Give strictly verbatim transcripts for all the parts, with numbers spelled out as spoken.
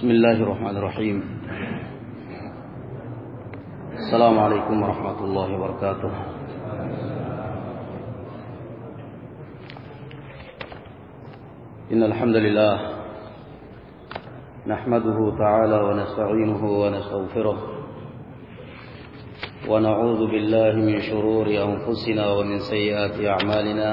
Bismillahirrahmanirrahim. Assalamualaikum warahmatullahi wabarakatuh. Innal hamdalillah nahmaduhu ta'ala wa nasta'inuhu wa nastaghfiruh wa na'udzu billahi min shururi anfusina wa min sayyiati a'malina.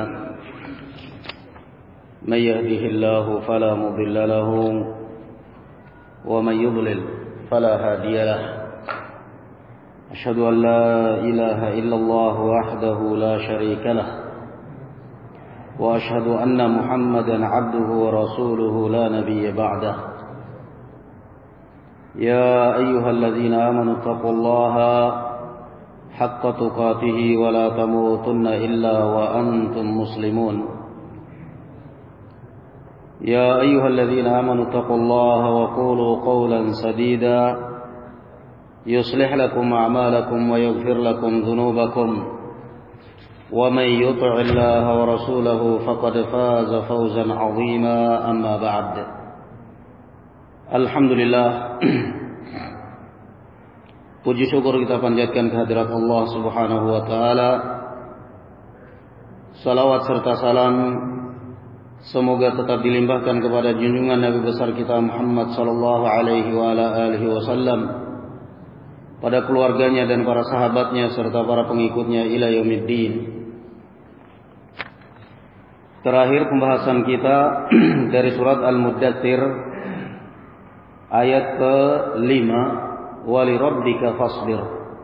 May yahdihillahu fala mudilla lahu ومن يضلل فلا هادي له. أشهد أن لا إله إلا الله وحده لا شريك له وأشهد أن محمدا عبده ورسوله لا نبي بعده. يا أيها الذين آمنوا اتقوا الله حق تقاته ولا تموتن إلا وأنتم مسلمون. يا أيها الذين آمنوا اتقوا الله وقولوا قولا سديدا يصلح لكم أعمالكم ويغفر لكم ذنوبكم ومن يطع الله ورسوله فقد فاز فوزا عظيما. أما بعد. Alhamdulillah, puji syukur kita panjatkan kehadirat Allah Subhanahu wa taala. Salawat serta salam semoga tetap dilimpahkan kepada junjungan Nabi besar kita Muhammad sallallahu alaihi wa ala alihi wasallam, pada keluarganya dan para sahabatnya serta para pengikutnya ila yaumiddin. Terakhir pembahasan kita dari surat Al-Muddatsir ayat ke lima, wa li rabbika fasbir.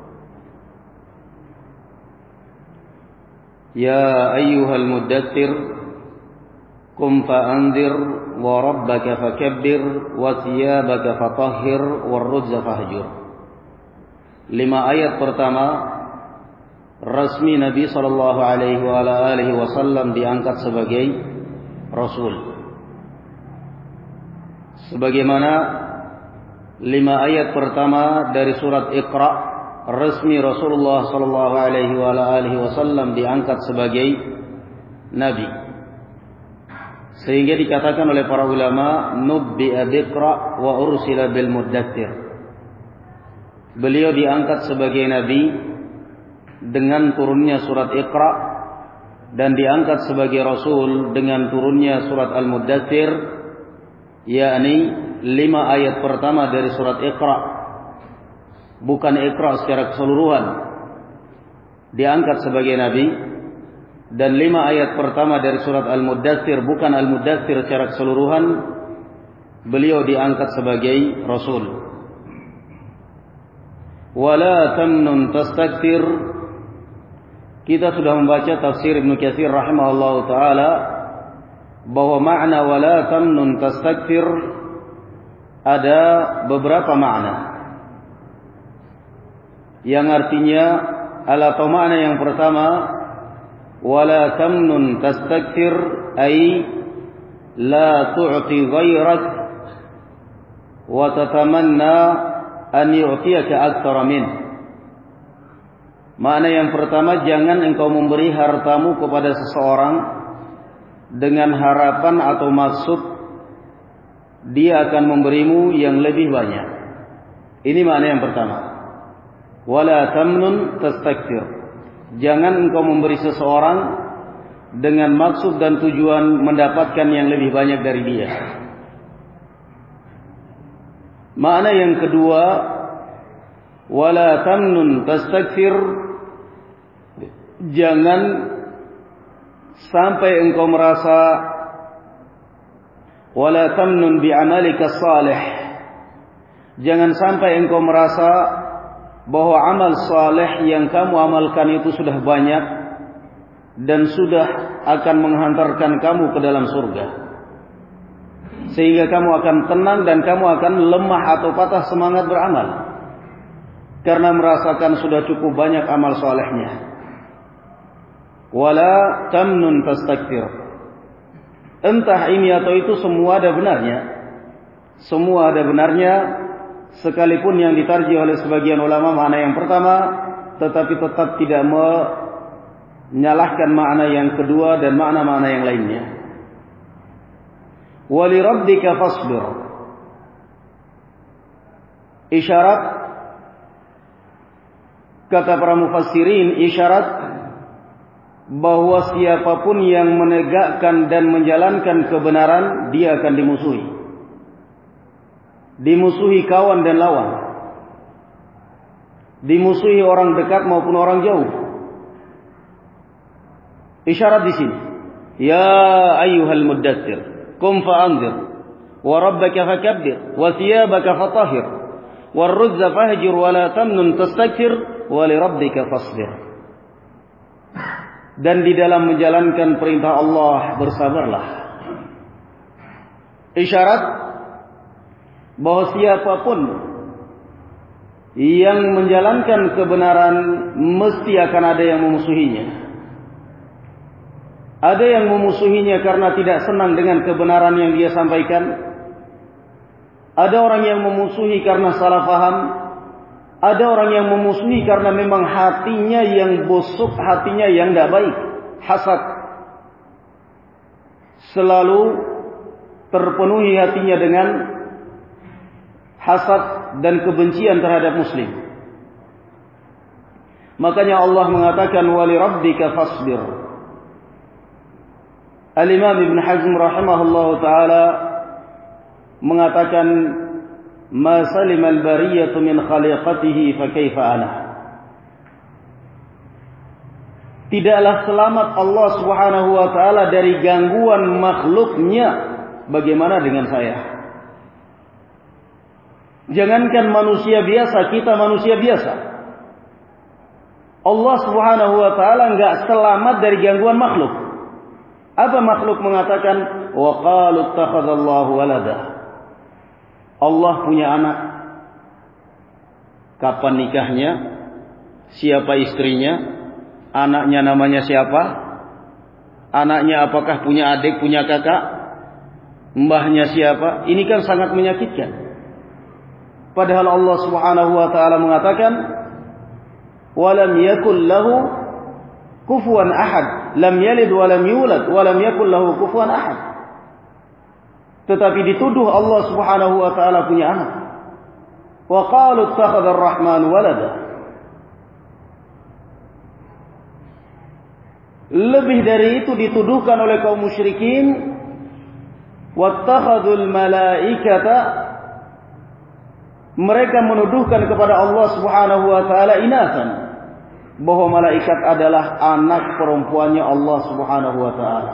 Ya ayyuhal muddatsir Qum fa'anzir wa rabbaka fakabbir wa thiyabaka fatahhir warrujza fahjur. Lima ayat pertama resmi Nabi sallallahu alaihi wa alihi wasallam diangkat sebagai rasul. Sebagaimana lima ayat pertama dari surat Iqra resmi Rasulullah sallallahu alaihi wa alihi wasallam diangkat sebagai nabi. Sehingga dikatakan oleh para ulama, nubbi'a biqra wa ursila bil muddatsir. Beliau diangkat sebagai nabi dengan turunnya surat Iqra dan diangkat sebagai rasul dengan turunnya surat Al-Muddatsir, yakni lima ayat pertama dari surat Iqra, bukan Iqra secara keseluruhan, diangkat sebagai nabi. Dan lima ayat pertama dari surat Al-Muddatsir, bukan Al-Muddatsir secara keseluruhan, beliau diangkat sebagai rasul. Wala tamnun tastakthir. Kita sudah membaca tafsir Ibnu Katsir rahimahullahu taala bahwa makna wala tamnun tastakthir ada beberapa makna, yang artinya atau makna yang pertama, wala tamnun tastakthir ay la tu'ti ghairak wa tatamanna an yu'tiyaka aktsara min. Makna yang pertama, jangan engkau memberi hartamu kepada seseorang dengan harapan atau maksud dia akan memberimu yang lebih banyak. Ini makna yang pertama. Wala tamnun tastakthir. Jangan engkau memberi seseorang dengan maksud dan tujuan mendapatkan yang lebih banyak dari dia. Makna yang kedua, wala tamnun tastakthir. Jangan sampai engkau merasa, wala tamnun bi'amalika salih. Jangan sampai engkau merasa bahwa amal saleh yang kamu amalkan itu sudah banyak dan sudah akan menghantarkan kamu ke dalam surga, sehingga kamu akan tenang dan kamu akan lemah atau patah semangat beramal karena merasakan sudah cukup banyak amal salehnya. Wala tamnun tastakthir. Entah ini atau itu semua ada benarnya. Semua ada benarnya, sekalipun yang ditarjih oleh sebagian ulama makna yang pertama, tetapi tetap tidak menyalahkan makna yang kedua dan makna-makna yang lainnya. Wa li rabbika fasbir. Isyarat, kata para mufassirin, isyarat bahwa siapapun yang menegakkan dan menjalankan kebenaran, dia akan dimusuhi. Dimusuhi kawan dan lawan. Dimusuhi orang dekat maupun orang jauh. Isyarat di sini. Ya ayyuhal muddatsir, qum fa'anzir, wa rabbaka fakabbir, wa thiyabaka fatahhir, war ruzza fahjur, wa la tamnun tastakthir, wa li rabbika fasbir. Dan di dalam menjalankan perintah Allah bersabarlah. Isyarat bahwa siapapun yang menjalankan kebenaran mesti akan ada yang memusuhinya. Ada yang memusuhinya karena tidak senang dengan kebenaran yang dia sampaikan. Ada orang yang memusuhi karena salah paham. Ada orang yang memusuhi karena memang hatinya yang busuk, hatinya yang tidak baik, hasad. Selalu terpenuhi hatinya dengan hasad dan kebencian terhadap muslim. Makanya Allah mengatakan wali rabbika fasbir. Al-Imam Ibn Hazm rahimahullah ta'ala mengatakan ma salimal bariyatu min khaliqatihi fa kaifa ana. Tidaklah selamat Allah Subhanahu wa taala dari gangguan makhluknya, bagaimana dengan saya? Jangankan manusia biasa, kita manusia biasa. Allah Subhanahu wa taala enggak selamat dari gangguan makhluk. Apa makhluk mengatakan wa qalu ittakhadallahu walada? Allah punya anak. Kapan nikahnya? Siapa istrinya? Anaknya namanya siapa? Anaknya apakah punya adik, punya kakak? Mbahnya siapa? Ini kan sangat menyakitkan. Padahal Allah Subhanahu wa taala mengatakan walam yakul lahu kufuwan ahad, lam yalid wa lam yulad wa lam yakul lahu kufuwan ahad. Tetapi dituduh Allah Subhanahu wa taala punya anak. Wa qalu ittakhadha ar-rahman walada. Lebih dari itu dituduhkan oleh kaum musyrikin wattakhadhul malaikata, mereka menuduhkan kepada Allah Subhanahu wa taala inasan, bahwa malaikat adalah anak perempuannya Allah Subhanahu wa taala.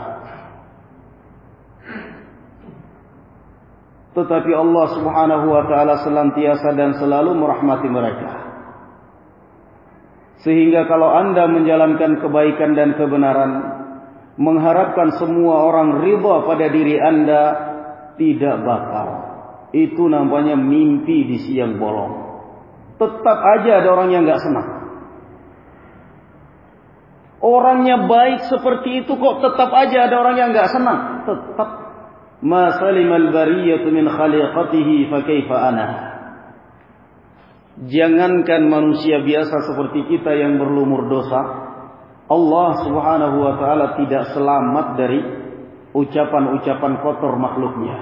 Tetapi Allah Subhanahu wa taala senantiasa dan selalu merahmati mereka. Sehingga kalau Anda menjalankan kebaikan dan kebenaran, mengharapkan semua orang ridha pada diri Anda, tidak bakal. Itu namanya mimpi di siang bolong. Tetap aja ada orang yang enggak senang. Orangnya baik seperti itu kok tetap aja ada orang yang enggak senang. Tetap ma salimal bariyatu min khaliqatihi fa kaifa ana. Jangankan manusia biasa seperti kita yang berlumur dosa, Allah Subhanahu wa taala tidak selamat dari ucapan-ucapan kotor makhluknya.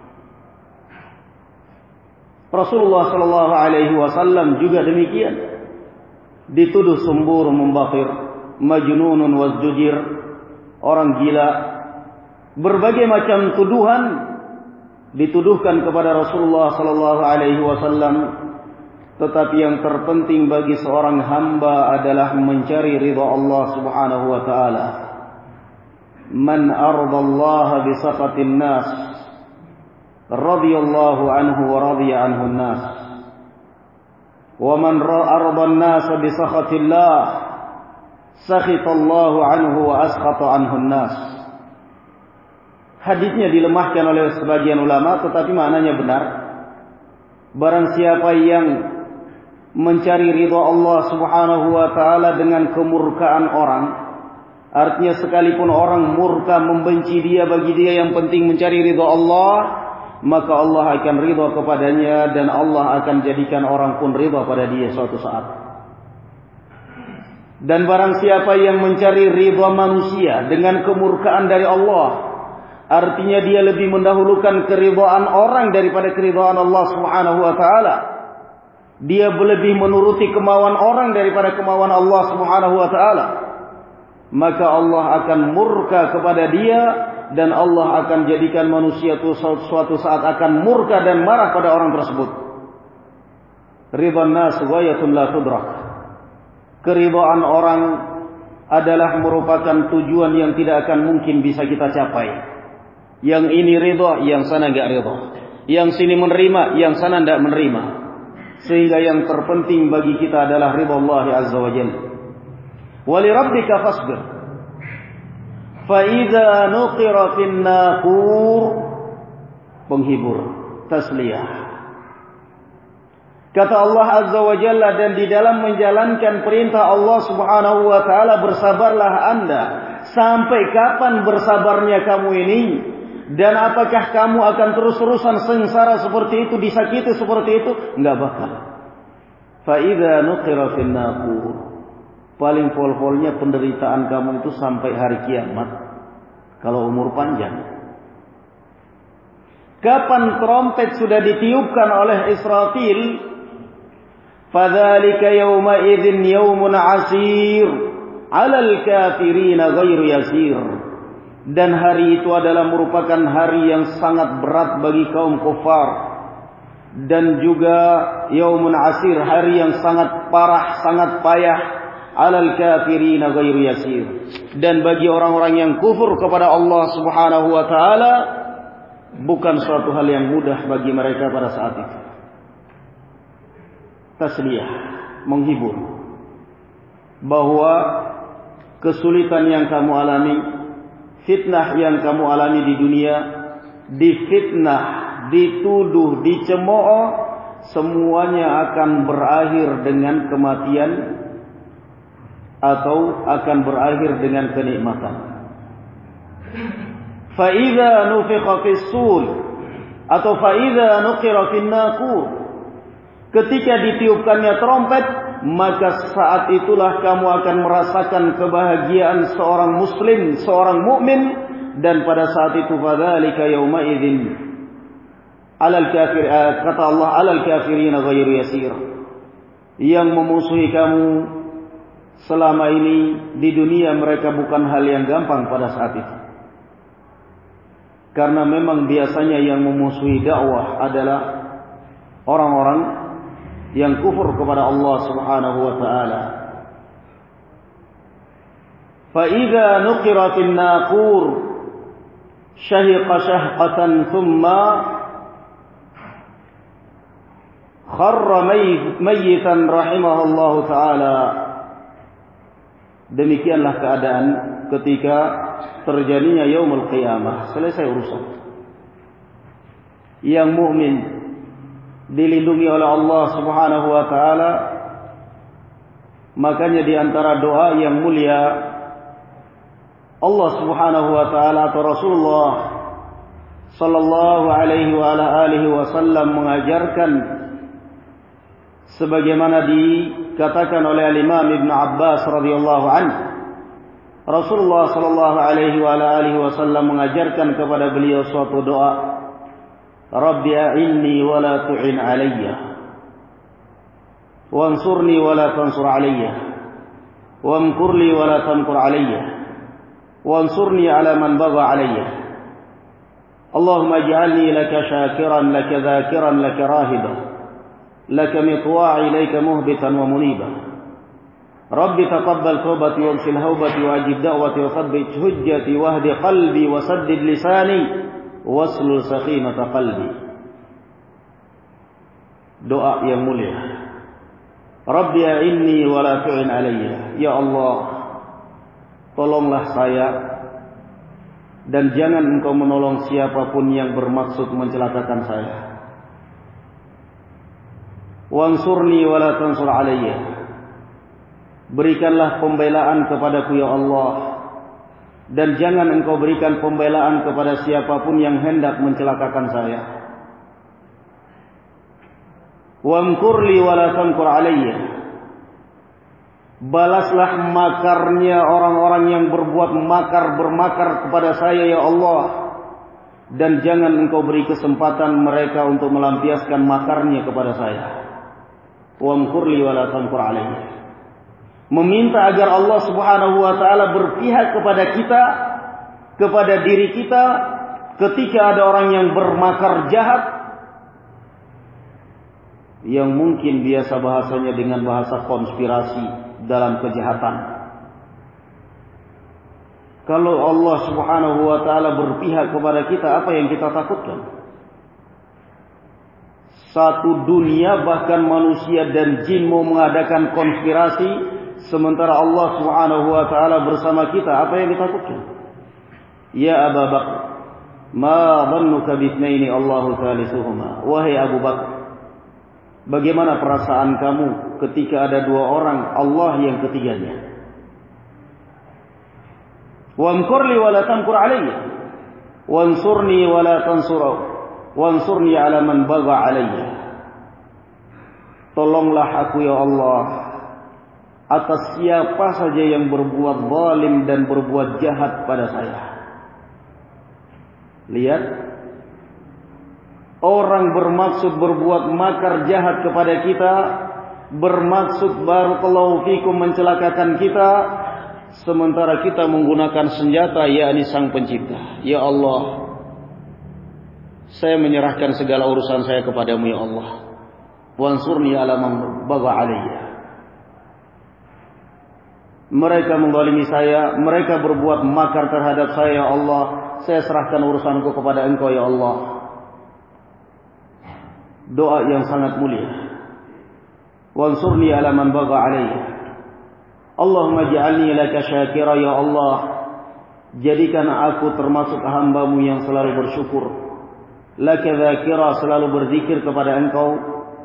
Rasulullah sallallahu alaihi wasallam juga demikian. Dituduh sembur, membakhir, majnunun wazdujir, orang gila. Berbagai macam tuduhan dituduhkan kepada Rasulullah sallallahu alaihi wasallam. Tetapi yang terpenting bagi seorang hamba adalah mencari ridha Allah Subhanahu wa taala. Man ardallaha bi saqatin nas radhiyallahu anhu wa radiya anhu an-nas. Wa man arda an-nas bi sakhatillah sakhitallahu anhu wa askhata anhu an-nas. Hadisnya dilemahkan oleh sebagian ulama, tetapi maknanya benar. Barang siapa yang mencari ridha Allah Subhanahu wa taala dengan kemurkaan orang, artinya sekalipun orang murka membenci dia, bagi dia yang penting mencari ridha Allah, maka Allah akan ridha kepadanya dan Allah akan jadikan orang pun ridha pada dia suatu saat. Dan barang siapa yang mencari ridha manusia dengan kemurkaan dari Allah, artinya dia lebih mendahulukan keridhaan orang daripada keridhaan Allah Subhanahu wa taala, dia lebih menuruti kemauan orang daripada kemauan Allah Subhanahu wa taala, maka Allah akan murka kepada dia, dan Allah akan jadikan manusia itu suatu saat akan murka dan marah pada orang tersebut. Ridwan nas ghayatun la tudrak. Keridhaan orang adalah merupakan tujuan yang tidak akan mungkin bisa kita capai. Yang ini ridha, yang sana enggak ridha. Yang sini menerima, yang sana tidak menerima. Sehingga yang terpenting bagi kita adalah ridha Allah Azza wa Jalla. Wa li rabbika fasbir. Fa idza nuqira fin naqur, penghibur, tasliyah. Kata Allah Azza wa Jalla, dan di dalam menjalankan perintah Allah Subhanahu wa taala bersabarlah Anda. Sampai kapan bersabarnya kamu ini? Dan apakah kamu akan terus-terusan sengsara seperti itu, disakiti seperti itu? Enggak bakal. Fa idza nuqira fin naqur, paling pol-polnya penderitaan kamu itu sampai hari kiamat, kalau umur panjang. Kapan trompet sudah ditiupkan oleh Israfil? Fadzalika yawma idzin yawmun 'asir 'alal kafirin ghairu yasir. Dan hari itu adalah merupakan hari yang sangat berat bagi kaum kafir, dan juga yaumun asir, hari yang sangat parah, sangat payah, 'alal kafirin ghairu yasir. Dan bagi orang-orang yang kufur kepada Allah Subhanahu wa taala, bukan suatu hal yang mudah bagi mereka pada saat itu. Tasliyah, menghibur bahwa kesulitan yang kamu alami, fitnah yang kamu alami di dunia, difitnah, dituduh, dicemooh, semuanya akan berakhir dengan kematian atau akan berakhir dengan kenikmatan. Fa idza nufiqa fis-sur atau fa idza nuqira fin-naqur, ketika ditiupkannya trompet, maka saat itulah kamu akan merasakan kebahagiaan seorang muslim, seorang mukmin. Dan pada saat itu, fadzalika yauma idzin 'alal kafir, kata Allah, 'alal kafirin ghairu yasir. Yang memusuhi kamu selama ini di dunia, mereka bukan hal yang gampang pada saat itu. Karena memang biasanya yang memusuhi dakwah adalah orang-orang yang kufur kepada Allah Subhanahu wa taala. Fa idza nuqira fin naqur syahiqa syahqatan thumma kharra mayyitan rahimahullahu taala. Demikianlah keadaan ketika terjadinya yaumul qiyamah, selesai urusan. Yang mukmin dilindungi oleh Allah Subhanahu wa taala. Makanya di antara doa yang mulia, Allah Subhanahu wa taala atau Rasulullah sallallahu alaihi wa ala alihi wasallam mengajarkan, sebagaimana dikatakan oleh Imam Ibn Abbas radhiyallahu anhu, Rasulullah sallallahu alaihi wa ala alihi wasallam mengajarkan kepada beliau suatu doa, Rabbi a'inni wa la tu'in alayya, wansurni wa la tansur alayya, wamkur li wa la tamkur alayya, wansurni ala man bagha alayya. Allahumma ij'alni laka syakiran, laka dhakiran, laka rahiban, laka mitwa'a ilayka muhbitan wa muniban. Rabbi taqabbal tawbati wamsil hawbati wa ajib da'wati wa thabbit hujjati wahdi qalbi wa saddid lisani waslul sakhinata qalbi. Doa yang mulia. Rabbi a'inni wa la tu'in alayya. Ya Allah, tolonglah saya dan jangan engkau menolong siapapun yang bermaksud mencelakakan saya. Wansurni wa la tansur alayya. Berikanlah pembelaan kepadaku ya Allah, dan jangan engkau berikan pembelaan kepada siapapun yang hendak mencelakakan saya. Wamkur li wa la tamkur alayya. Balaslah makarnya orang-orang yang berbuat makar, bermakar kepada saya ya Allah, dan jangan engkau beri kesempatan mereka untuk melampiaskan makarnya kepada saya. wamkur li wa la tamkur alayya. Meminta agar Allah Subhanahu wa taala berpihak kepada kita, kepada diri kita ketika ada orang yang bermakar jahat, yang mungkin biasa bahasanya dengan bahasa konspirasi dalam kejahatan. Kalau Allah Subhanahu wa taala berpihak kepada kita, apa yang kita takutkan? Satu dunia bahkan manusia dan jin mau mengadakan konspirasi, sementara Allah Subhanahu wa taala bersama kita, apa yang ditakutkan? Ya Abu Bakar, ma dhannuka bithnaini Allahu thalithuhuma. Wahai Abu Bakar, bagaimana perasaan kamu ketika ada dua orang, Allah yang ketiganya? Wamkur li wa la tamkur alayya, wansurni wa la tansuru, wansurni ala man bagha alayya. Tolonglah aku ya Allah atas siapa saja yang berbuat zalim dan berbuat jahat pada saya. Lihat, orang bermaksud berbuat makar jahat kepada kita, bermaksud barakallahu fikum mencelakakan kita, sementara kita menggunakan senjata, yakni Sang Pencipta. Ya Allah, saya menyerahkan segala urusan saya kepadamu ya Allah. Wansurni ala man bagha alayya. Mereka menzalimi saya, mereka berbuat makar terhadap saya ya Allah. Saya serahkan urusanku kepada Engkau ya Allah. Doa yang sangat mulia. Wansurni ala man bagha alayya. Allahumma ja'alni laka syakira ya Allah. Jadikan aku termasuk hamba-Mu yang selalu bersyukur. Laka dzakira, selalu berzikir kepada Engkau.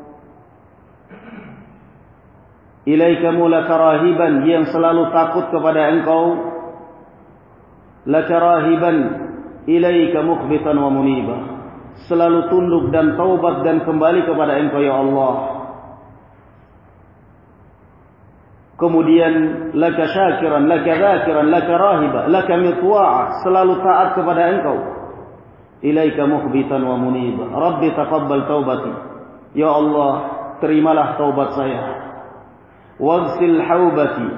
Ilaika mulaka rahiban, yang selalu takut kepada Engkau. Laka rahiban, ilaika mukhbitan wa muniba, selalu tunduk dan taubat dan kembali kepada Engkau ya Allah. Kemudian laka syakiran, laka dzakiran, laka rahiba, laka mutwa'a, selalu taat kepada Engkau. Ilaika mukhbitan wa muniba, Rabbi taqabbal taubati, ya Allah terimalah taubat saya. Waghsil haubati,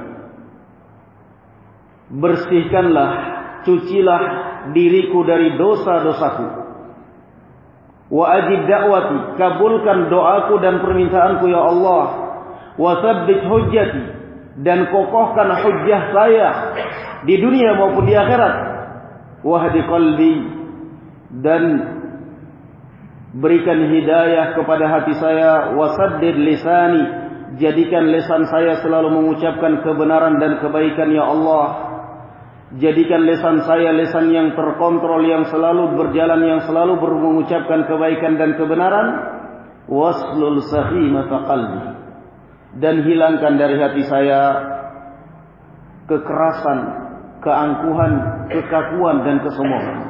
bersihkanlah, cucilah diriku dari dosa-dosaku. Wa ajib da'wati, kabulkan doaku dan permintaanku ya Allah. Wa tsabbit hujjati, dan kokohkan hujjah saya di dunia maupun di akhirat. Wahdi qalbi, dan berikan hidayah kepada hati saya. Wasaddid lisani, jadikan lisan saya selalu mengucapkan kebenaran dan kebaikan ya Allah. Jadikan lisan saya lisan yang terkontrol, yang selalu berjalan, yang selalu mengucapkan kebaikan dan kebenaran. Waslul sakhimata qalbi, dan hilangkan dari hati saya kekerasan, keangkuhan, kekakuan dan kesombongan.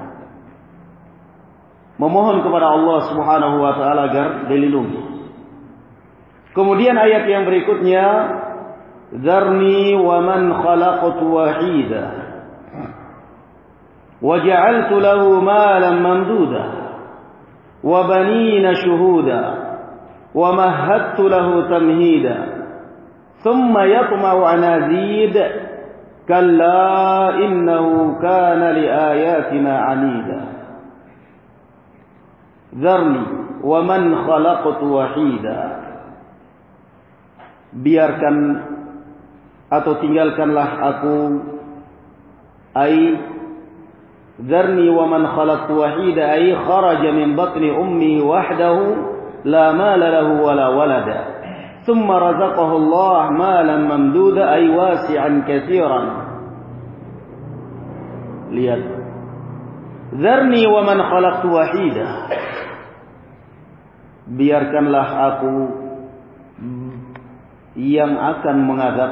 Memohon kepada Allah Subhanahu wa taala agar dilindungi. Kemudian ayat yang berikutnya, Dzarni wa man khalaqtu wahida wa ja'altu lahu malan mamduda wa banina shuhuda wa mahadtu lahu tamhida thumma yatma'u an azid kalla innahu kana li ayatina 'anida. Dzarni wa man khalaqtu wahida, biarkan atau tinggalkanlah aku, ai dzarni wa man khalaqtu wahida, ai kharaja min batni ummihi wahdahu la mala lahu wala walada thumma razaqahu Allah malan mamduda ay wasi'an katsiran. Lihat, dzarni wa man khalaqtu wahida, biarkanlah aku yang akan mengazab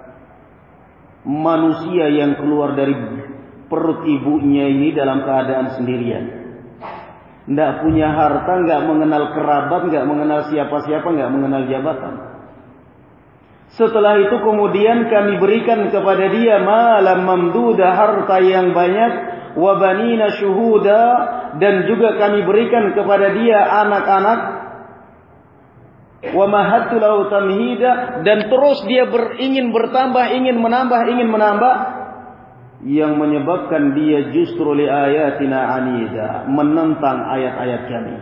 manusia yang keluar dari perut ibunya ini dalam keadaan sendirian, tidak punya harta, nggak mengenal kerabat, nggak mengenal siapa-siapa, nggak mengenal jabatan. Setelah itu kemudian kami berikan kepada dia malam mamduda, harta yang banyak, wa banina syuhuda, dan juga kami berikan kepada dia anak-anak wa mahattu lahu tamhida, dan terus dia ber, ingin bertambah, ingin menambah, ingin menambah, yang menyebabkan dia justru li ayatina anida, menentang ayat-ayat kami.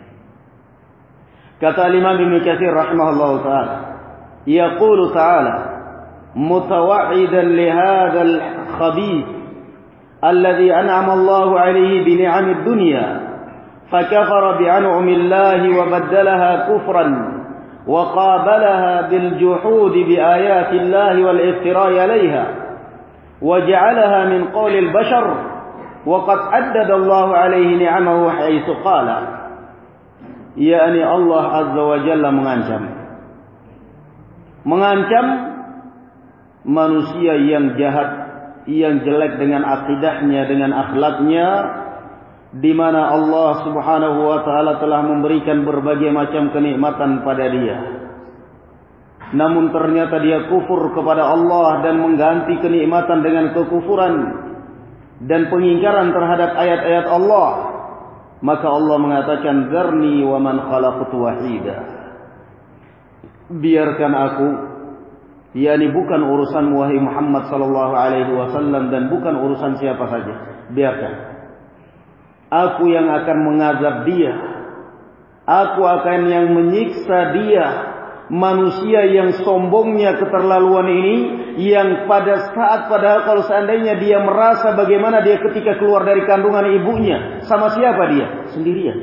Kata Imam Ibnu Katsir rahimahullahu taala, yaqulu ta'ala mutawa'idhan li hadzal khabith alladhi an'ama Allahu 'alayhi bi ni'amid dunya fakafara bi an'amillahi wa baddalaha kufran wa qabalaha bil juhudi bi ayatillahi wal iftira'i 'alayha وجعلها من قول البشر وقد عدد الله عليه نعمه حيث قال yakni Allah Azza wa Jalla mengancam mengancam manusia yang jahat, yang jelek dengan akidahnya, dengan akhlaknya, di mana Allah Subhanahu wa taala telah memberikan berbagai macam kenikmatan pada dia. Namun ternyata dia kufur kepada Allah dan mengganti kenikmatan dengan kekufuran dan pengingkaran terhadap ayat-ayat Allah. Maka Allah mengatakan, "Dzarni wa man khalaqtu wahida." Biarkan aku, yakni bukan urusan wahai Muhammad sallallahu alaihi wasallam dan bukan urusan siapa saja. Biarkan. Aku yang akan mengazab dia. Aku akan yang menyiksa dia. Manusia yang sombongnya keterlaluan ini, yang pada saat padahal kalau seandainya dia merasa bagaimana dia ketika keluar dari kandungan ibunya, sama siapa dia? Sendirian.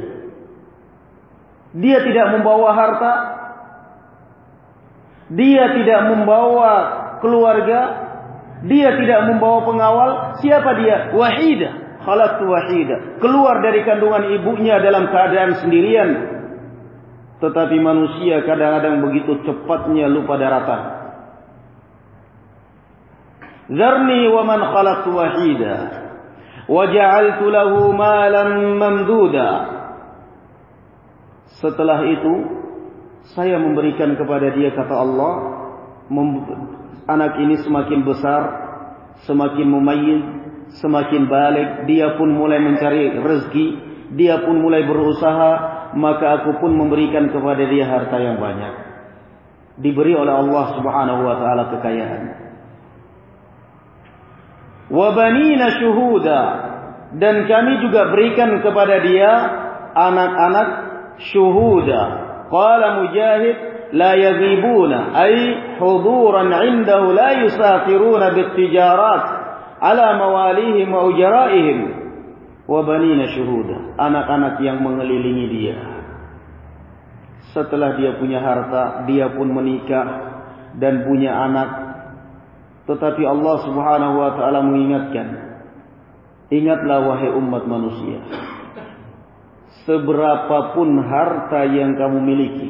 Dia tidak membawa harta, dia tidak membawa keluarga, dia tidak membawa pengawal. Siapa dia? Wahida. Khalaqtu wahida. Keluar dari kandungan ibunya dalam keadaan sendirian. Tetapi manusia kadang-kadang begitu cepatnya lupa daratan. Zarni wa man khalaqtu wahida wa ja'altu lahu malan mamduda. Setelah itu saya memberikan kepada dia, kata Allah, anak ini semakin besar, semakin mumayyiz, semakin balik, dia pun mulai mencari rezeki, dia pun mulai berusaha, maka aku pun memberikan kepada dia harta yang banyak. Diberi oleh Allah Subhanahu wa taala kekayaan. Wa banina syuhuda, dan kami juga berikan kepada dia anak-anak syuhuda. Qala Mujahid la yaghibuna ay huduran 'indahu la yusafiruna bitijarat ala mawalihim wa ujaraihim. Wabanina syuhuda, anak-anak yang mengelilingi dia. Setelah dia punya harta, dia pun menikah dan punya anak. Tetapi Allah Subhanahu wa taala mengingatkan, ingatlah wahai umat manusia, seberapapun harta yang kamu miliki,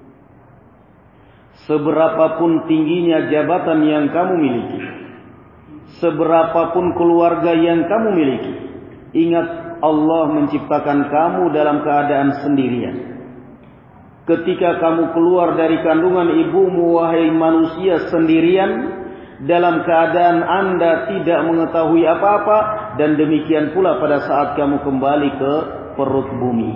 seberapapun tingginya jabatan yang kamu miliki, seberapapun keluarga yang kamu miliki, ingat Allah menciptakan kamu dalam keadaan sendirian. Ketika kamu keluar dari kandungan ibumu, wahai manusia, sendirian, dalam keadaan Anda tidak mengetahui apa-apa, dan demikian pula pada saat kamu kembali ke perut bumi.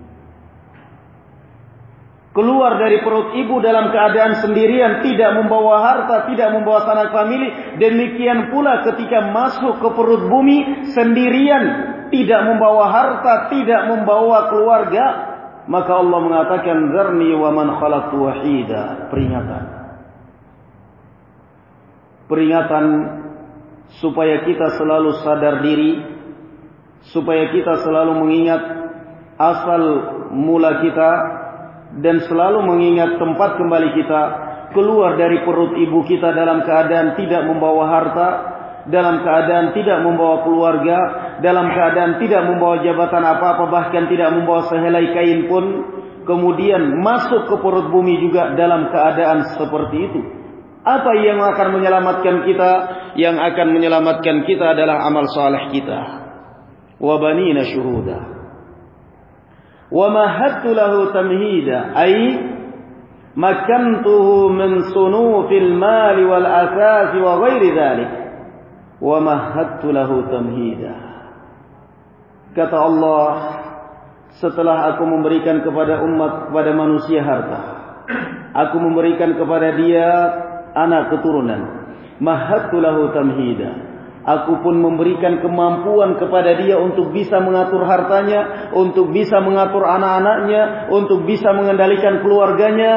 Keluar dari perut ibu dalam keadaan sendirian, tidak membawa harta, tidak membawa sanak famili. Demikian pula ketika masuk ke perut bumi sendirian, tidak membawa harta, tidak membawa keluarga. Maka Allah mengatakan, "Zarni wa man khalaqtu wahida." Peringatan. Peringatan supaya kita selalu sadar diri, supaya kita selalu mengingat asal mula kita, dan selalu mengingat tempat kembali kita, keluar dari perut ibu kita dalam keadaan tidak membawa harta, dalam keadaan tidak membawa keluarga, dalam keadaan tidak membawa jabatan apa-apa, bahkan tidak membawa sehelai kain pun, kemudian masuk ke perut bumi juga dalam keadaan seperti itu. Apa yang akan menyelamatkan kita? Yang akan menyelamatkan kita adalah amal saleh kita. Wa banina syuhuda. Wa mahattu lahu tamhida, ay makantuhu min sunufil mali wal asas wa ghairi dhalik. Wa mahattu lahu tamhida. Kata Allah, setelah aku memberikan kepada umat, kepada manusia harta, Aku memberikan kepada dia anak keturunan. Mahattu lahu tamhida. Aku pun memberikan kemampuan kepada dia untuk bisa mengatur hartanya, untuk bisa mengatur anak-anaknya, untuk bisa mengendalikan keluarganya.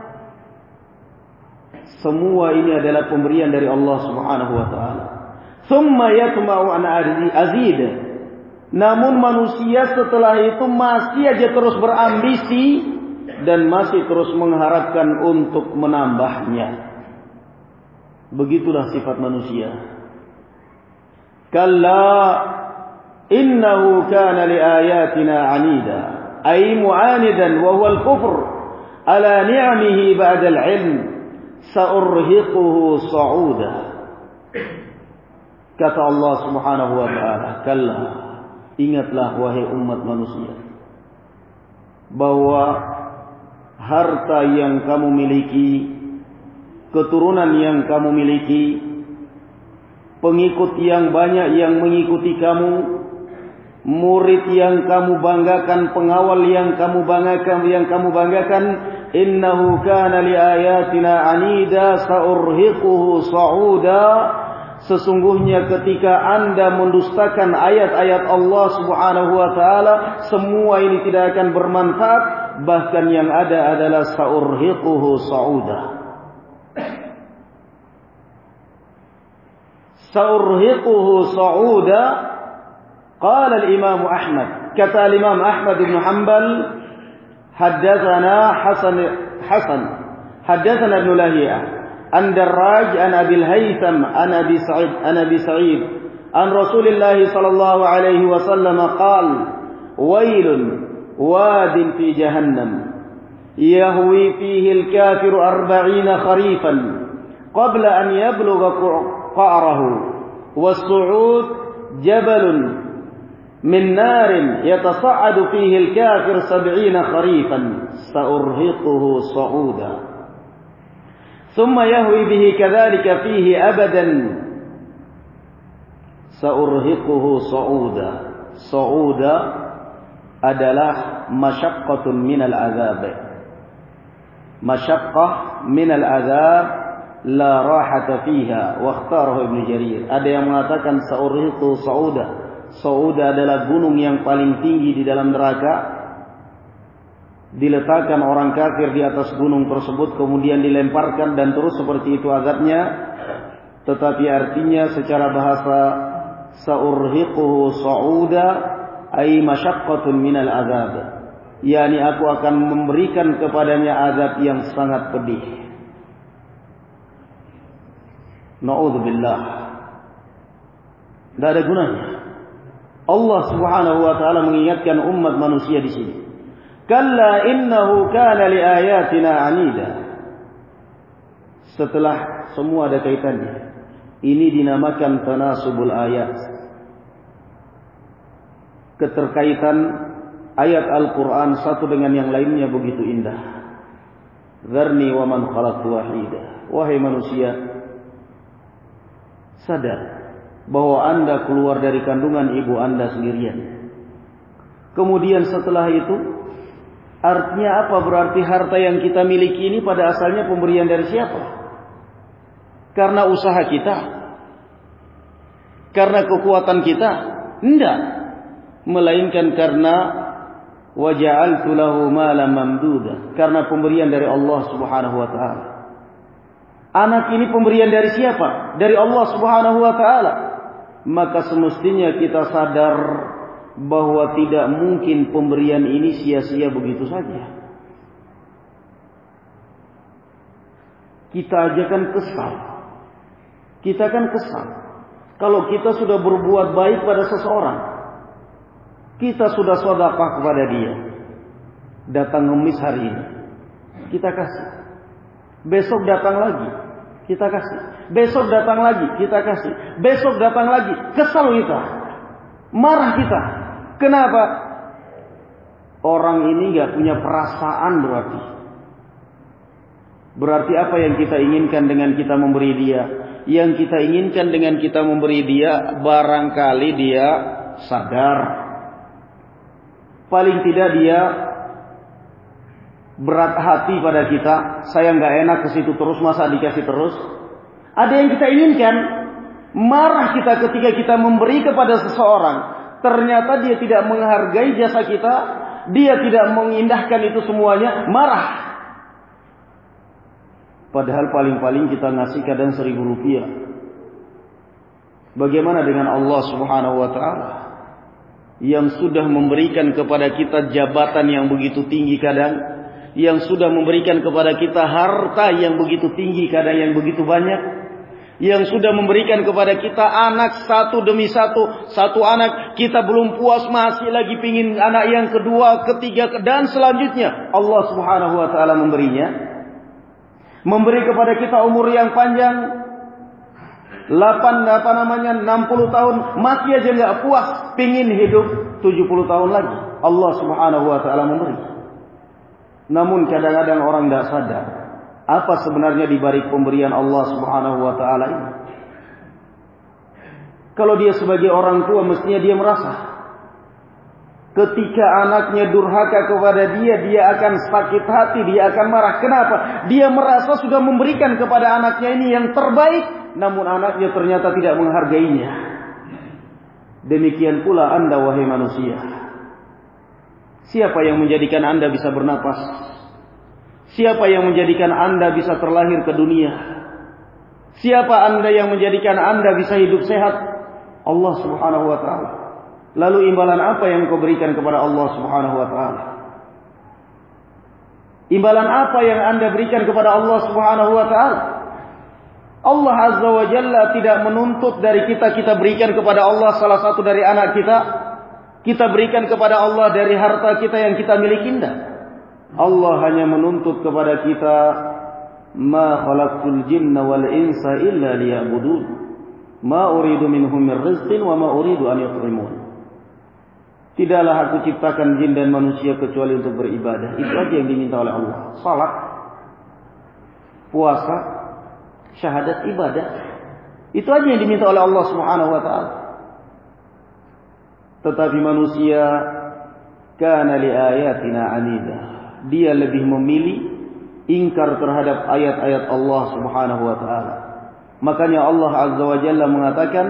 Semua ini adalah pemberian dari Allah Subhanahu wa taala. Tsumma yatma'u an azid. Namun manusia setelah itu masih aja terus berambisi dan masih terus mengharapkan untuk menambahnya. Begitulah sifat manusia. Kalla innahu kana li ayatina 'anida, ay mu'anidan wa huwa al-kufr ala ni'amihi ba'da al-'ilm, sa'urhiquhu sa'uda. Kata Allah Subhanahu wa ta'ala, kalla, ingatlah wahai umat manusia, bahwa harta yang kamu miliki, keturunan yang kamu miliki, pengikut yang banyak yang mengikuti kamu, murid yang kamu banggakan, pengawal yang kamu banggakan, yang kamu banggakan, innahu kana li ayatina 'anida sa'urhiquhu sa'uda. Sesungguhnya ketika Anda mendustakan ayat-ayat Allah Subhanahu wa taala, semua ini tidak akan bermanfaat, bahkan yang ada adalah sa'urhiquhu sa'uda. Sa'urhiquhu sa'uda. Qala al-Imam Ahmad, kata al-Imam Ahmad bin Hanbal, haddatsana Hasan Hasan haddatsana Ibn Lahiyah an Darraj an Abi al-Haytham an Abi Sa'id an Abi Sa'id an Rasulillah sallallahu alaihi wasallam qala wailun wadin fi jahannam yahwi fihi al-kafiru arba'ina kharifan qabla an yablugha قعره والصعود جبل من نار يتصعد فيه الكافر سبعين خريفا سأرهقه صعودا ثم يهوي به كذلك فيه أبدا سأرهقه صعودا. صعودا adalah masyaqqatun minal azab, masyaqqah minal azab la rahata fiha wa ikhtarahu Ibnu Jarir. Ada yang mengatakan sa'urhiqu sa'uda. Sa'uda adalah gunung yang paling tinggi di dalam neraka. Diletakkan orang kafir di atas gunung tersebut, kemudian dilemparkan dan terus seperti itu azabnya. Tetapi artinya secara bahasa sa'urhiquhu sa'uda ay masyaqqatun minal azab, yakni aku akan memberikan kepadanya azab yang sangat pedih. Na'udzubillah. Tidak ada gunanya. Allah Subhanahu wa taala mengingatkan umat manusia di sini. Kalla innahu kana li ayatina 'anida. Setelah semua ada kaitannya. Ini dinamakan tanasubul ayat. Keterkaitan ayat Al-Qur'an satu dengan yang lainnya begitu indah. Dzarni wa man khalaqtu wahida. Wahai manusia, sadar bahwa Anda keluar dari kandungan ibu Anda sendirian. Kemudian setelah itu, artinya apa? Berarti harta yang kita miliki ini pada asalnya pemberian dari siapa? Karena usaha kita? Karena kekuatan kita? Tidak. Melainkan karena waja'altu lahu malan mamduda, karena pemberian dari Allah Subhanahu wa taala. Anak ini pemberian dari siapa? Dari Allah Subhanahu wa taala. Maka semestinya kita sadar bahwa tidak mungkin pemberian ini sia-sia begitu saja. Kita aja kan kesal. Kita kan kesal. Kalau kita sudah berbuat baik pada seseorang, kita sudah sedekah kepada dia, datang ngemis hari ini, kita kasih. Besok datang lagi, kita kasih. Besok datang lagi, kita kasih. Besok datang lagi, kesal kita, marah kita. Kenapa? Orang ini gak punya perasaan berarti. Berarti apa yang kita inginkan dengan kita memberi dia? Yang kita inginkan dengan kita memberi dia, barangkali dia sadar. Paling tidak dia berat hati pada kita, saya nggak enak ke situ terus, masa dikasih terus. Ada yang kita inginkan, marah kita ketika kita memberi kepada seseorang, ternyata dia tidak menghargai jasa kita, dia tidak mengindahkan itu semuanya, marah. Padahal paling-paling kita ngasih kadang seribu rupiah. Bagaimana dengan Allah Subhanahu wa ta'ala yang sudah memberikan kepada kita jabatan yang begitu tinggi kadang, yang sudah memberikan kepada kita harta yang begitu tinggi kadang, yang begitu banyak, yang sudah memberikan kepada kita anak satu demi satu, satu anak kita belum puas, masih lagi pingin anak yang kedua, ketiga, dan selanjutnya. Allah Subhanahu wa ta'ala memberinya, memberi kepada kita umur yang panjang, delapan apa namanya enam puluh tahun, masih aja nggak puas, pingin hidup tujuh puluh tahun lagi. Allah Subhanahu wa ta'ala memberi. Namun kadang-kadang orang tidak sadar apa sebenarnya di balik pemberian Allah Subhanahu wa ta'ala ini. Kalau dia sebagai orang tua, mestinya dia merasa ketika anaknya durhaka kepada dia, dia akan sakit hati, dia akan marah. Kenapa? Dia merasa sudah memberikan kepada anaknya ini yang terbaik, namun anaknya ternyata tidak menghargainya. Demikian pula Anda, wahai manusia. Siapa yang menjadikan Anda bisa bernapas? Siapa yang menjadikan Anda bisa terlahir ke dunia? Siapa Anda yang menjadikan Anda bisa hidup sehat? Allah Subhanahu wa ta'ala. Lalu imbalan apa yang kau berikan kepada Allah Subhanahu wa ta'ala? Imbalan apa yang Anda berikan kepada Allah Subhanahu wa ta'ala? Allah Azza wa Jalla tidak menuntut dari kita, kita berikan kepada Allah salah satu dari anak kita, kita berikan kepada Allah dari harta kita yang kita miliki. Tidak. Allah hanya menuntut kepada kita, ma khalaqtul jinna wal insa illa liya'budun, ma uridu minhum min rizqin wa ma uridu an yut'imun. Tidaklah aku ciptakan jin dan manusia kecuali untuk beribadah. Itu aja yang diminta oleh Allah. Salat, puasa, syahadat, ibadah. Itu aja yang diminta oleh Allah Subhanahu wa ta'ala. Tetapi manusia kana li ayatina anida. Dia lebih memilih ingkar terhadap ayat-ayat Allah Subhanahu wa ta'ala. Makanya Allah Azza wa Jalla mengatakan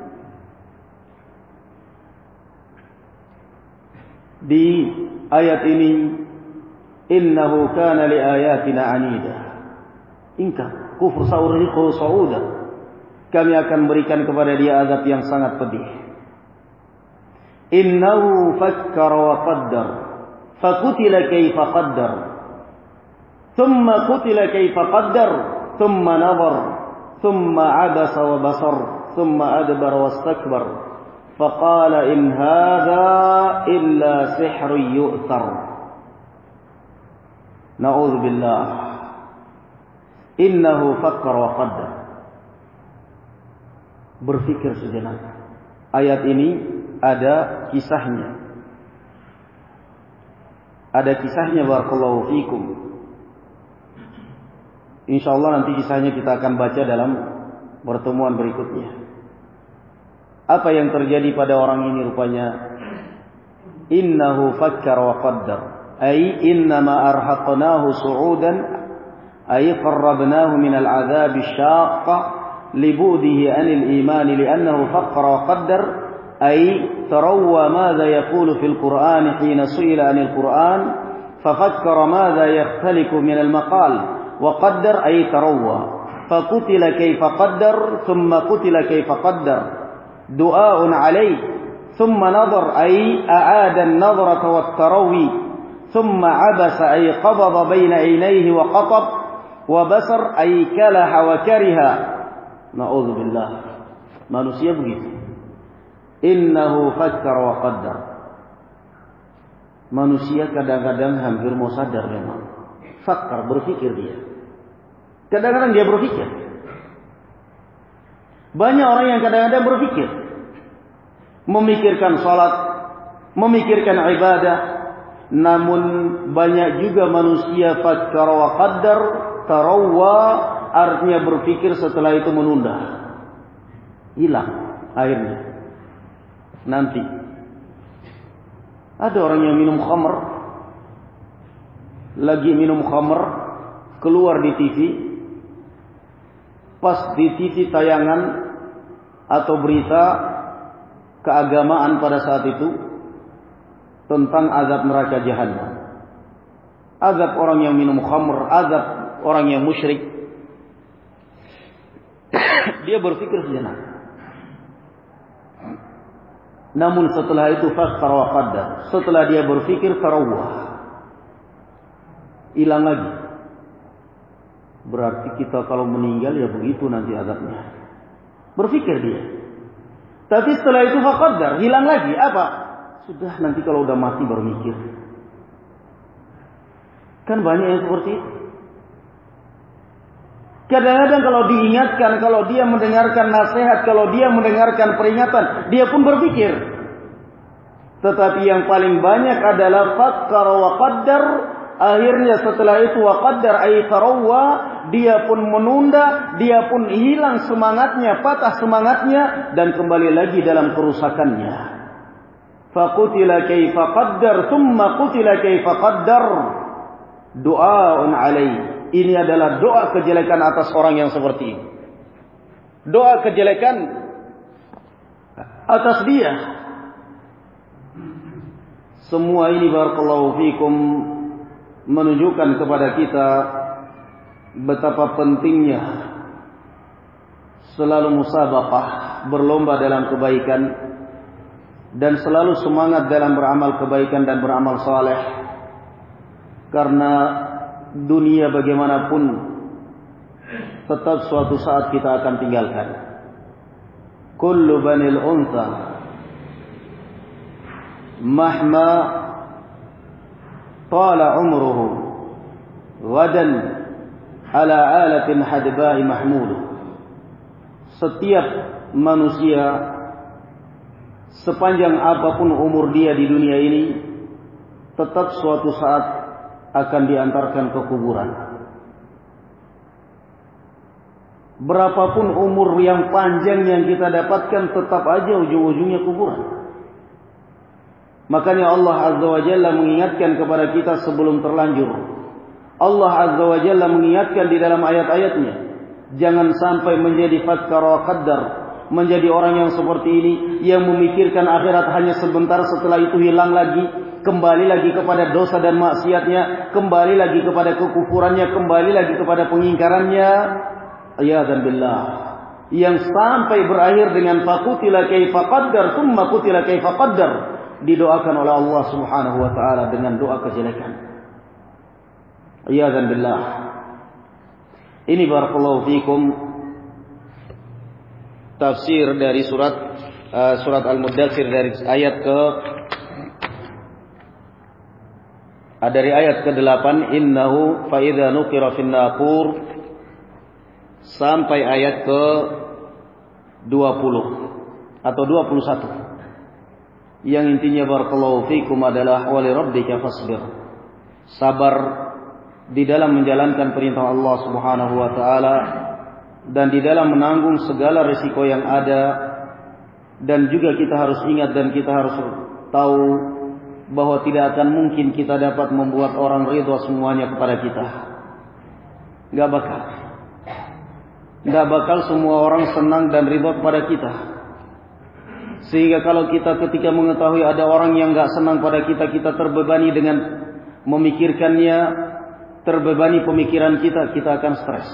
di ayat ini, innahu kana li ayatina anida. Ingkar, kufur sauriqu sauda. Kami akan berikan kepada dia azab yang sangat pedih. Innahu fakkara wa qaddar, fakutila kaifa qaddar, thumma kutila kaifa qaddar, thumma nadhar, thumma abasa wa basar, thumma adbara wastakbar, faqala in hadha illa sihrun yu'thar. Na'udzubillah. Innahu fakkara wa qaddar. Berfikir sejenak. Ayat ini ada kisahnya. Ada kisahnya, barakallahu fikum. Insyaallah nanti kisahnya kita akan baca dalam pertemuan berikutnya. Apa yang terjadi pada orang ini rupanya? Innahu fakkara wa qaddar. Ay innama arhaqnahu su'udan, ay qarrabnahu min al-'adhab asy-syaqqa libudihi 'anil iman li'annahu fakkara wa qaddar. أي تروى ماذا يقول في القرآن حين سئل عن القرآن ففكر ماذا يختلف من المقال وقدر أي تروى فقتل كيف قدر ثم قتل كيف قدر دعاء عليه ثم نظر أي أعاد النظرة والتروي ثم عبس أي قبض بين عينيه وقطب وبصر أي كلح وكره. نعوذ بالله. Manusia begitu. Innahu fakkara wa qaddar. Manusia kadang-kadang hampir mau sadar memang. Fakkar, berpikir dia. Kadang-kadang dia berpikir. Banyak orang yang kadang-kadang berpikir. Memikirkan salat, memikirkan ibadah. Namun banyak juga manusia fakkara wa qaddar, tarawwa, artinya berpikir setelah itu menunda. Hilang akhirnya. Nanti ada orang yang minum khamr, lagi minum khamr, keluar di T V, pas di T V tayangan atau berita keagamaan pada saat itu tentang azab neraka Jahannam, azab orang yang minum khamr, azab orang yang musyrik. Dia berpikir sejenak. Namun setelah itu fakkar wa qaddar. Setelah dia berpikir tarawwah, hilang lagi. Berarti kita kalau meninggal ya begitu nanti azabnya. Berpikir dia. Tapi setelah itu faqaddar, hilang lagi. Apa? Sudah, nanti kalau udah mati baru mikir. Kan banyak yang seperti itu. Kadang-kadang kalau diingatkan, kalau dia mendengarkan nasihat, kalau dia mendengarkan peringatan, dia pun berpikir. Tetapi yang paling banyak adalah fakkar wa qaddar. Akhirnya setelah itu wa qaddar ay tarawwa, dia pun menunda, dia pun hilang semangatnya, patah semangatnya, dan kembali lagi dalam kerusakannya. Faqutila kaifa qaddar thumma qutila kaifa qaddar. Du'aun alaihi. Ini adalah doa kejelekan atas orang yang seperti ini. Doa kejelekan atas dia. Semua ini barakallahu fikum menunjukkan kepada kita betapa pentingnya selalu musabaqah, berlomba dalam kebaikan, dan selalu semangat dalam beramal kebaikan dan beramal saleh. Karena dunia bagaimanapun tetap suatu saat kita akan tinggalkan. Kullu banil untha mahma tala umruhu wadan ala alatin hadba'i mahmulu. Setiap manusia sepanjang apapun umur dia di dunia ini, tetap suatu saat akan diantarkan ke kuburan. Berapapun umur yang panjang yang kita dapatkan, tetap aja ujung-ujungnya kuburan. Makanya Allah Azza wa Jalla mengingatkan kepada kita sebelum terlanjur. Allah Azza wa Jalla mengingatkan di dalam ayat-ayatnya, jangan sampai menjadi fakkar wa qaddar, menjadi orang yang seperti ini, yang memikirkan akhirat hanya sebentar, setelah itu hilang lagi, kembali lagi kepada dosa dan maksiatnya, kembali lagi kepada kekufurannya, kembali lagi kepada pengingkarannya. A'yadzan billah. Yang sampai berakhir dengan faqutila kaifa qaddar tsumma qutila kaifa qaddar, didoakan oleh Allah Subhanahu wa taala dengan doa kejelekan. A'yadzan billah. Ini barakallahu fikum tafsir dari surat uh, surat Al-Muddatsir dari ayat ke dari ayat ke-delapan, innahu fa idza nuqira fin naqur, sampai ayat ke-dua puluh atau dua puluh satu. Yang intinya barakallahu fikum adalah wali rabbika fasbir. Sabar di dalam menjalankan perintah Allah Subhanahu wa taala dan di dalam menanggung segala risiko yang ada. Dan juga kita harus ingat dan kita harus tahu bahwa tidak akan mungkin kita dapat membuat orang ridha semuanya kepada kita. Gak bakal. Gak bakal semua orang senang dan ridha kepada kita. Sehingga kalau kita ketika mengetahui ada orang yang gak senang pada kita, kita terbebani dengan memikirkannya, terbebani pemikiran kita, kita akan stres.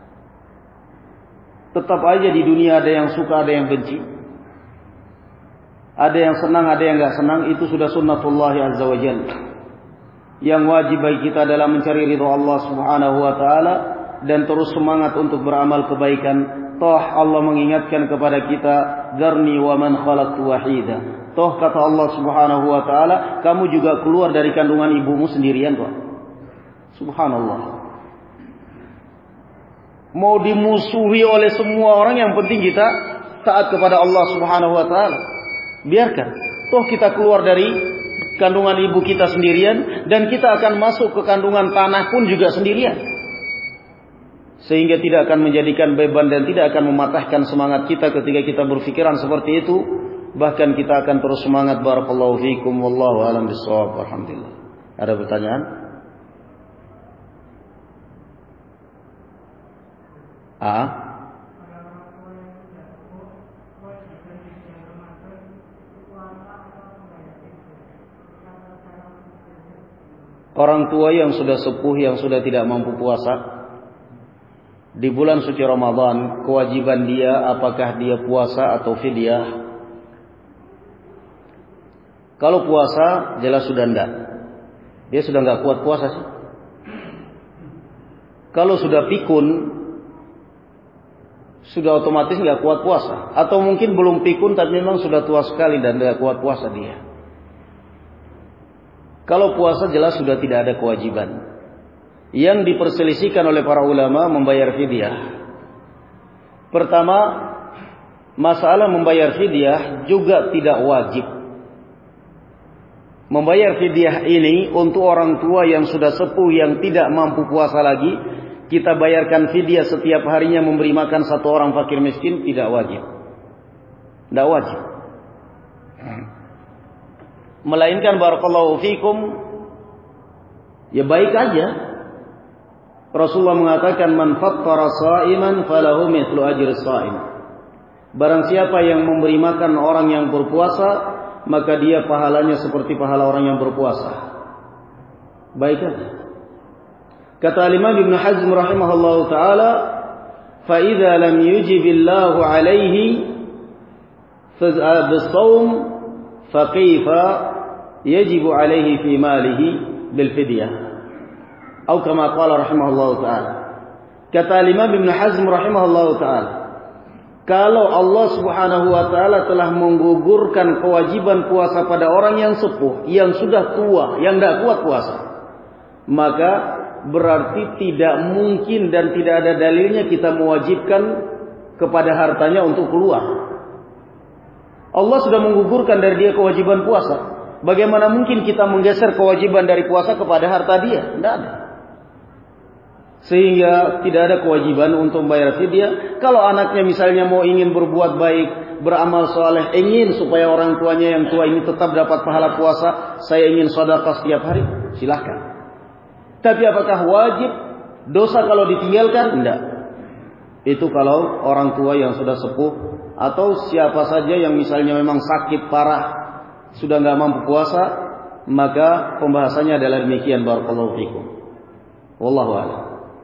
Tetap aja di dunia ada yang suka, ada yang benci. Ada yang senang, ada yang enggak senang. Itu sudah sunnatullah azza wa jalla. Yang wajib bagi kita adalah mencari ridha Allah Subhanahu wa taala dan terus semangat untuk beramal kebaikan. Toh Allah mengingatkan kepada kita, "Dzarni wa man khalaqtu wahida." Toh kata Allah Subhanahu wa taala, kamu juga keluar dari kandungan ibumu sendirian kok. Subhanallah. Mau dimusuhi oleh semua orang, yang penting kita taat kepada Allah Subhanahu wa taala. Biarkan. Toh kita keluar dari kandungan ibu kita sendirian, dan kita akan masuk ke kandungan tanah pun juga sendirian. Sehingga tidak akan menjadikan beban dan tidak akan mematahkan semangat kita ketika kita berpikiran seperti itu. Bahkan kita akan terus semangat. Barakallahu fiikum wallahu a'lam bishawab. Alhamdulillah. Ada pertanyaan? Ah. Orang tua yang sudah sepuh, yang sudah tidak mampu puasa di bulan suci Ramadan, kewajiban dia apakah dia puasa atau fidyah? Kalau puasa jelas sudah enggak. Dia sudah enggak kuat puasa sih. Kalau sudah pikun, sudah otomatis enggak kuat puasa. Atau mungkin belum pikun tapi memang sudah tua sekali dan enggak kuat puasa dia. Kalau puasa jelas sudah tidak ada kewajiban. Yang diperselisihkan oleh para ulama membayar fidyah. Pertama, masalah membayar fidyah juga tidak wajib. Membayar fidyah ini untuk orang tua yang sudah sepuh yang tidak mampu puasa lagi, kita bayarkan fidyah setiap harinya memberi makan satu orang fakir miskin, tidak wajib. Tidak wajib. Melainkan barakallahu fikum, ya baik aja. Rasulullah mengatakan man fattara sha'iman falahu mithlu ajri shaim. Barang siapa yang memberi makan orang yang berpuasa, maka dia pahalanya seperti pahala orang yang berpuasa. Baik aja. Kata Imam Ibn Hazm rahimahullahu taala, fa idza lam yujibillahu alaihi bis-shaum فكيف يجب عليه في ماله بالفدية أو كما قال رحمه الله تعالى. Kata Imam Ibn Hazm rahimahullah ta'ala, kalau Allah subhanahu wa ta'ala telah menggugurkan kewajiban puasa pada orang yang sepuh, yang sudah tua, yang tidak kuat puasa, maka berarti tidak mungkin dan tidak ada dalilnya kita mewajibkan kepada hartanya untuk keluar. Allah sudah menggugurkan dari dia kewajiban puasa. Bagaimana mungkin kita menggeser kewajiban dari puasa kepada harta dia? Tidak ada. Sehingga tidak ada kewajiban untuk membayar fidyah. Kalau anaknya misalnya mau ingin berbuat baik, beramal soleh, ingin supaya orang tuanya yang tua ini tetap dapat pahala puasa, saya ingin sedekah setiap hari, silahkan. Tapi apakah wajib dosa kalau ditinggalkan? Tidak. Itu kalau orang tua yang sudah sepuh atau siapa saja yang misalnya memang sakit parah, sudah nggak mampu puasa, maka pembahasannya adalah demikian. Barakallahu fikum. Wallahu a'lam.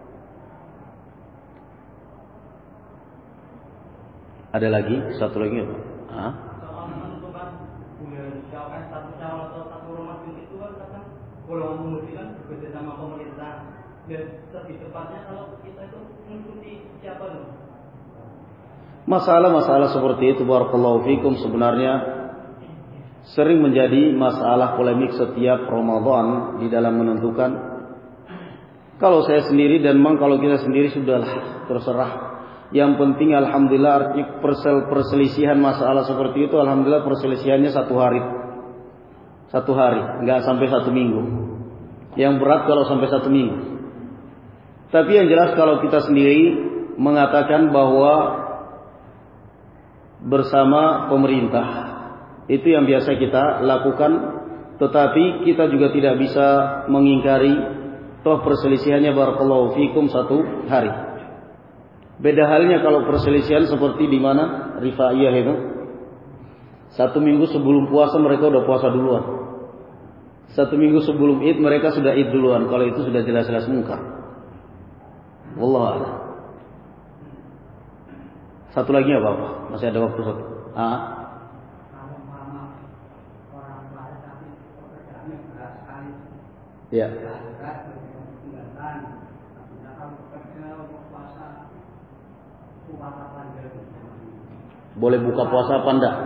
Ada lagi? Satu lagi apa? Hah? Soal menentukan bulan Syawal, satu Syawal atau satu Ramadan itu kan kadang golongan pemudi kan bekerja sama pemerintah. Dan lebih tepatnya kalau kita itu mengikuti siapa dulu? Masalah-masalah seperti itu barakallahu fikum sebenarnya sering menjadi masalah polemik setiap Ramadan di dalam menentukan. Kalau saya sendiri dan memang kalau kita sendiri sudahlah terserah. Yang penting alhamdulillah artinya persel perselisihan masalah seperti itu alhamdulillah perselisihannya satu hari. Satu hari, enggak sampai satu minggu. Yang berat kalau sampai satu minggu. Tapi yang jelas kalau kita sendiri mengatakan bahwa bersama pemerintah itu yang biasa kita lakukan, tetapi kita juga tidak bisa mengingkari toh perselisihannya barakallahu fikum satu hari. Beda halnya kalau perselisihan seperti di mana Rifaiyah itu satu minggu sebelum puasa mereka udah puasa duluan, satu minggu sebelum Id mereka sudah Id duluan. Kalau itu sudah jelas-jelas mungkar. Wallahu a'lam. Satu lagi apa apa? Masih ada waktu satu. Ah. Ya. Boleh buka puasa apa enggak?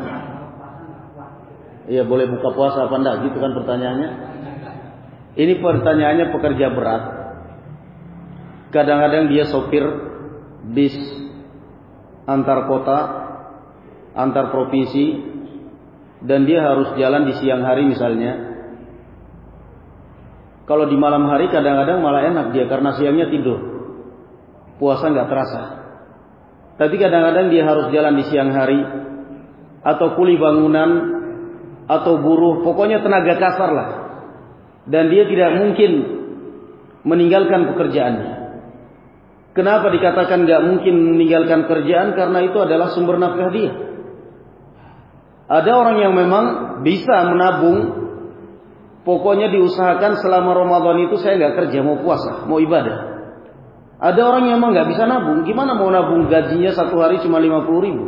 Iya, boleh buka puasa apa enggak? Gitu kan pertanyaannya. Ini pertanyaannya pekerja berat. Kadang-kadang dia sopir bis antar kota, antar provinsi, dan dia harus jalan di siang hari misalnya. Kalau di malam hari kadang-kadang malah enak dia karena siangnya tidur, puasa nggak terasa. Tapi kadang-kadang dia harus jalan di siang hari, atau kuli bangunan, atau buruh, pokoknya tenaga kasar lah. Dan dia tidak mungkin meninggalkan pekerjaannya. Kenapa dikatakan nggak mungkin meninggalkan kerjaan? Karena itu adalah sumber nafkah dia. Ada orang yang memang bisa menabung, pokoknya diusahakan selama Ramadan itu saya nggak kerja, mau puasa, mau ibadah. Ada orang yang memang nggak bisa nabung. Gimana mau nabung, gajinya satu hari cuma lima puluh ribu?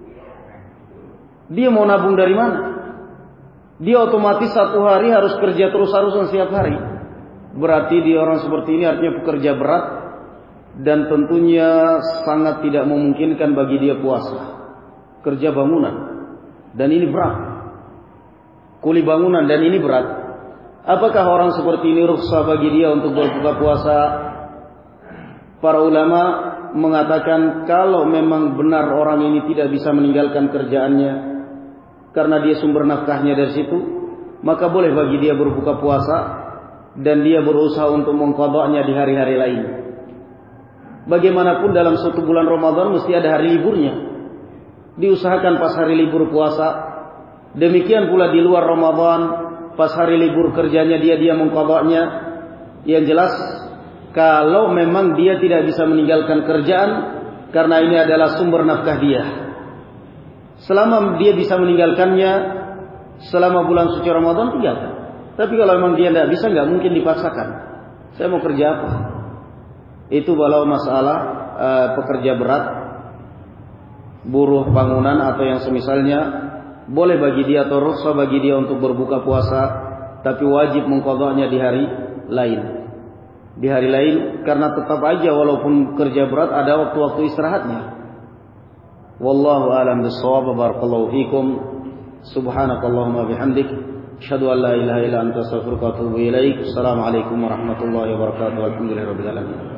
Dia mau nabung dari mana? Dia otomatis satu hari harus kerja terus-terusan setiap hari. Berarti dia orang seperti ini artinya pekerja berat, dan tentunya sangat tidak memungkinkan bagi dia puasa. Kerja bangunan, dan ini berat. Kuli bangunan, dan ini berat. Apakah orang seperti ini rukhsah bagi dia untuk berbuka puasa? Para ulama mengatakan kalau memang benar orang ini tidak bisa meninggalkan kerjaannya karena dia sumber nafkahnya dari situ, maka boleh bagi dia berbuka puasa dan dia berusaha untuk mengqadanya di hari-hari lain. Bagaimanapun dalam satu bulan Ramadan mesti ada hari liburnya. Diusahakan pas hari libur puasa. Demikian pula di luar Ramadan, pas hari libur kerjanya dia dia mengqadanya. Yang jelas kalau memang dia tidak bisa meninggalkan kerjaan karena ini adalah sumber nafkah dia. Selama dia bisa meninggalkannya selama bulan suci Ramadan, tinggalkan. Tapi kalau memang dia tidak bisa, nggak mungkin dipaksakan. Saya mau kerja apa? Itu walau masalah uh, pekerja berat, buruh bangunan atau yang semisalnya, boleh bagi dia atau rukhsah bagi dia untuk berbuka puasa, tapi wajib mengqadanya di hari lain. Di hari lain, karena tetap aja walaupun kerja berat ada waktu-waktu istirahatnya. Wallahu a'lam bis-shawab. Barakallahu fikum. Subhanakallahumma bihamdik, asyhadu an la ilaha illa anta astaghfiruka wa atubu ilaik. Assalamualaikum warahmatullahi wabarakatuh. Alhamdulillahirabbil alamin.